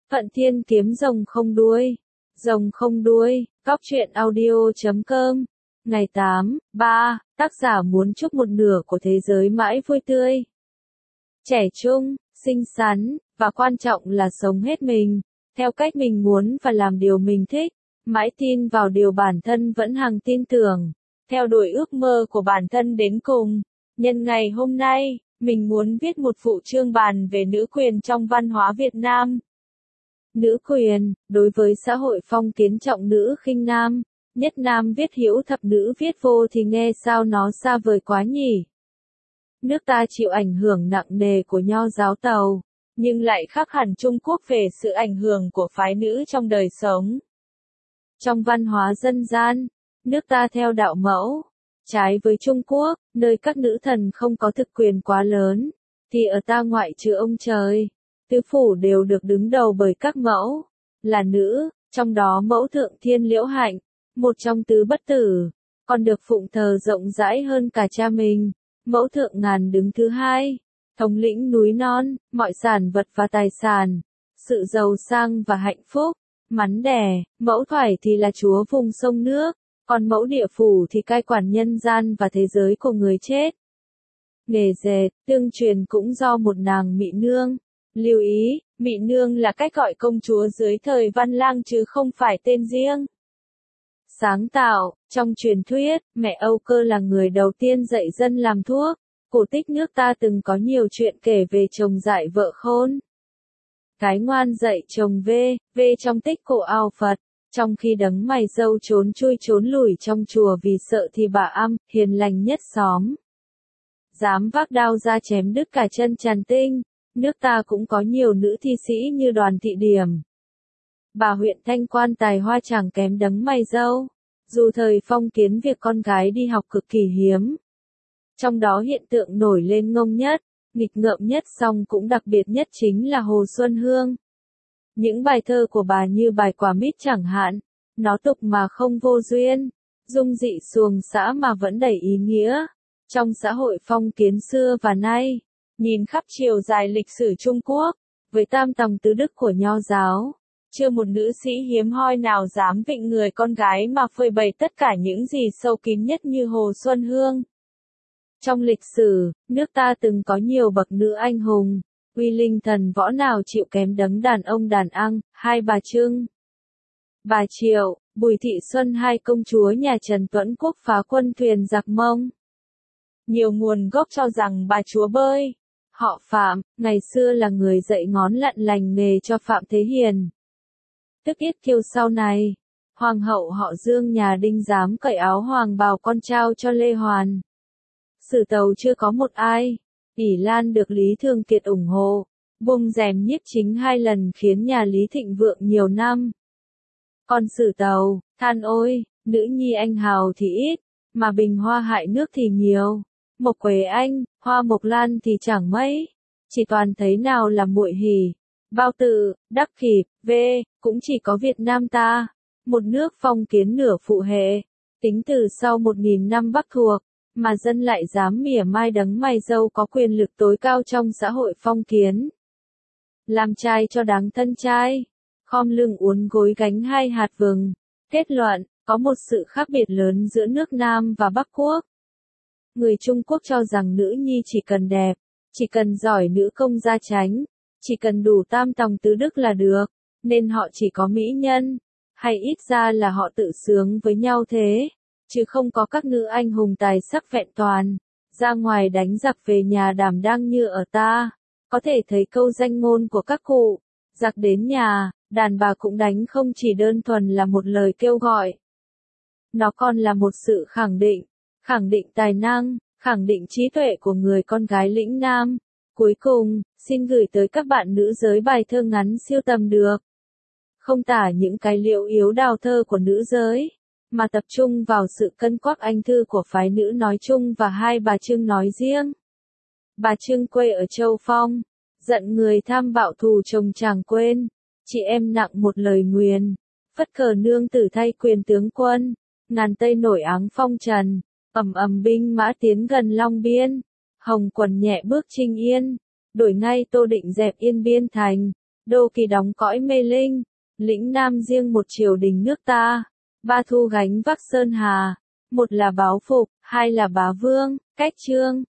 Phận Thiên kiếm rồng không đuôi. Rồng không đuôi, Cóc truyện audio.com. Ngày 8/3, tác giả muốn chúc một nửa của thế giới mãi vui tươi. Trẻ trung, xinh xắn, và quan trọng là sống hết mình, theo cách mình muốn và làm điều mình thích, mãi tin vào điều bản thân vẫn hằng tin tưởng, theo đuổi ước mơ của bản thân đến cùng. Nhân ngày hôm nay, mình muốn viết một phụ chương bàn về nữ quyền trong văn hóa Việt Nam. Nữ quyền, đối với xã hội phong kiến trọng nữ khinh nam, nhất nam viết hữu thập nữ viết vô thì nghe sao nó xa vời quá nhỉ. Nước ta chịu ảnh hưởng nặng nề của Nho giáo Tàu, nhưng lại khác hẳn Trung Quốc về sự ảnh hưởng của phái nữ trong đời sống. Trong văn hóa dân gian, nước ta theo đạo mẫu, trái với Trung Quốc, nơi các nữ thần không có thực quyền quá lớn, thì ở ta ngoại trừ ông trời, tứ phủ đều được đứng đầu bởi các mẫu, là nữ, trong đó mẫu thượng thiên Liễu Hạnh, một trong tứ bất tử, còn được phụng thờ rộng rãi hơn cả cha mình. Mẫu thượng ngàn đứng thứ hai, thống lĩnh núi non, mọi sản vật và tài sản, sự giàu sang và hạnh phúc, mắn đẻ. Mẫu thoải thì là chúa vùng sông nước, còn mẫu địa phủ thì cai quản nhân gian và thế giới của người chết. Nghề dệt, tương truyền cũng do một nàng Mị Nương. Lưu ý, Mị Nương là cách gọi công chúa dưới thời Văn Lang chứ không phải tên riêng. Sáng tạo, trong truyền thuyết, mẹ Âu Cơ là người đầu tiên dạy dân làm thuốc. Cổ tích nước ta từng có nhiều chuyện kể về chồng dạy vợ khôn. Cái ngoan dạy chồng về trong tích cổ ao Phật, trong khi đấng mày râu trốn chui trốn lủi trong chùa vì sợ thì bà Am, hiền lành nhất xóm, dám vác đao ra chém đứt cả chân Tràn Tinh. Nước ta cũng có nhiều nữ thi sĩ như Đoàn Thị Điểm. Bà huyện Thanh Quan tài hoa chẳng kém đấng mày râu. Dù thời phong kiến việc con gái đi học cực kỳ hiếm. Trong đó hiện tượng nổi lên ngông nhất, nghịch ngợm nhất song cũng đặc biệt nhất chính là Hồ Xuân Hương. Những bài thơ của bà như bài Quả Mít chẳng hạn, nó tục mà không vô duyên, dung dị xuồng xã mà vẫn đầy ý nghĩa. Trong xã hội phong kiến xưa và nay, nhìn khắp chiều dài lịch sử Trung Quốc, với tam tòng tứ đức của Nho giáo, chưa một nữ sĩ hiếm hoi nào dám vịnh người con gái mà phơi bày tất cả những gì sâu kín nhất như Hồ Xuân Hương. Trong lịch sử, nước ta từng có nhiều bậc nữ anh hùng, uy linh thần võ nào chịu kém đấng đàn ông đàn ăn, hai bà Trưng, bà Triệu, Bùi Thị Xuân, hai công chúa nhà Trần Tuẫn Quốc phá quân thuyền giặc Mông. Nhiều nguồn gốc cho rằng bà chúa bơi, họ Phạm, ngày xưa là người dạy ngón lặn lành nghề cho Phạm Thế Hiền. Tức Yết Kiêu sau này, hoàng hậu họ Dương nhà Đinh dám cởi áo hoàng bào con trao cho Lê Hoàn. Sử tấu chưa có một ai, ỷ Lan được Lý Thường Kiệt ủng hộ, buông rèm nhiếp chính 2 lần khiến nhà Lý thịnh vượng nhiều năm. Còn sử tấu, than ôi, nữ nhi anh hào thì ít, mà bình hoa hại nước thì nhiều. Mộc Quế Anh, Hoa Mộc Lan thì chẳng mấy, chỉ toàn thấy nào là muội hỉ. Bao Tử, Đắc Kịp, cũng chỉ có Việt Nam ta, một nước phong kiến nửa phụ hệ, tính từ sau 1000 năm Bắc thuộc, mà dân lại dám mỉa mai đấng mày râu có quyền lực tối cao trong xã hội phong kiến. Làm trai cho đáng thân trai, khom lưng uốn gối gánh 2 hạt vừng. Kết luận, có một sự khác biệt lớn giữa nước Nam và Bắc Quốc. Người Trung Quốc cho rằng nữ nhi chỉ cần đẹp, chỉ cần giỏi nữ công gia chánh, chỉ cần đủ tam tòng tứ đức là được, nên họ chỉ có mỹ nhân, hay ít ra là họ tự sướng với nhau thế, chứ không có các nữ anh hùng tài sắc vẹn toàn, ra ngoài đánh giặc về nhà đảm đang như ở ta. Có thể thấy câu danh ngôn của các cụ, giặc đến nhà, đàn bà cũng đánh không chỉ đơn thuần là một lời kêu gọi. Nó còn là một sự khẳng định tài năng, khẳng định trí tuệ của người con gái lĩnh Nam. Cuối cùng, xin gửi tới các bạn nữ giới bài thơ ngắn siêu tầm được không tả những cái liễu yếu đào thơ của nữ giới, mà tập trung vào sự cân quắc anh thư của phái nữ nói chung và hai bà Trưng nói riêng. Bà Trưng quê ở Châu Phong, giận người tham bạo thù chồng chẳng quên, chị em nặng một lời nguyền, phất cờ nương tử thay quyền tướng quân, ngàn tây nổi áng phong trần, ầm ầm binh mã tiến gần Long Biên, hồng quần nhẹ bước Trinh Yên, đổi ngay Tô Định dẹp Yên Biên thành, Đô Kỳ đóng cõi mê linh, lĩnh nam riêng một triều đình nước ta. Ba thu gánh vác sơn hà, một là báo phục, hai là bá vương, cách chương.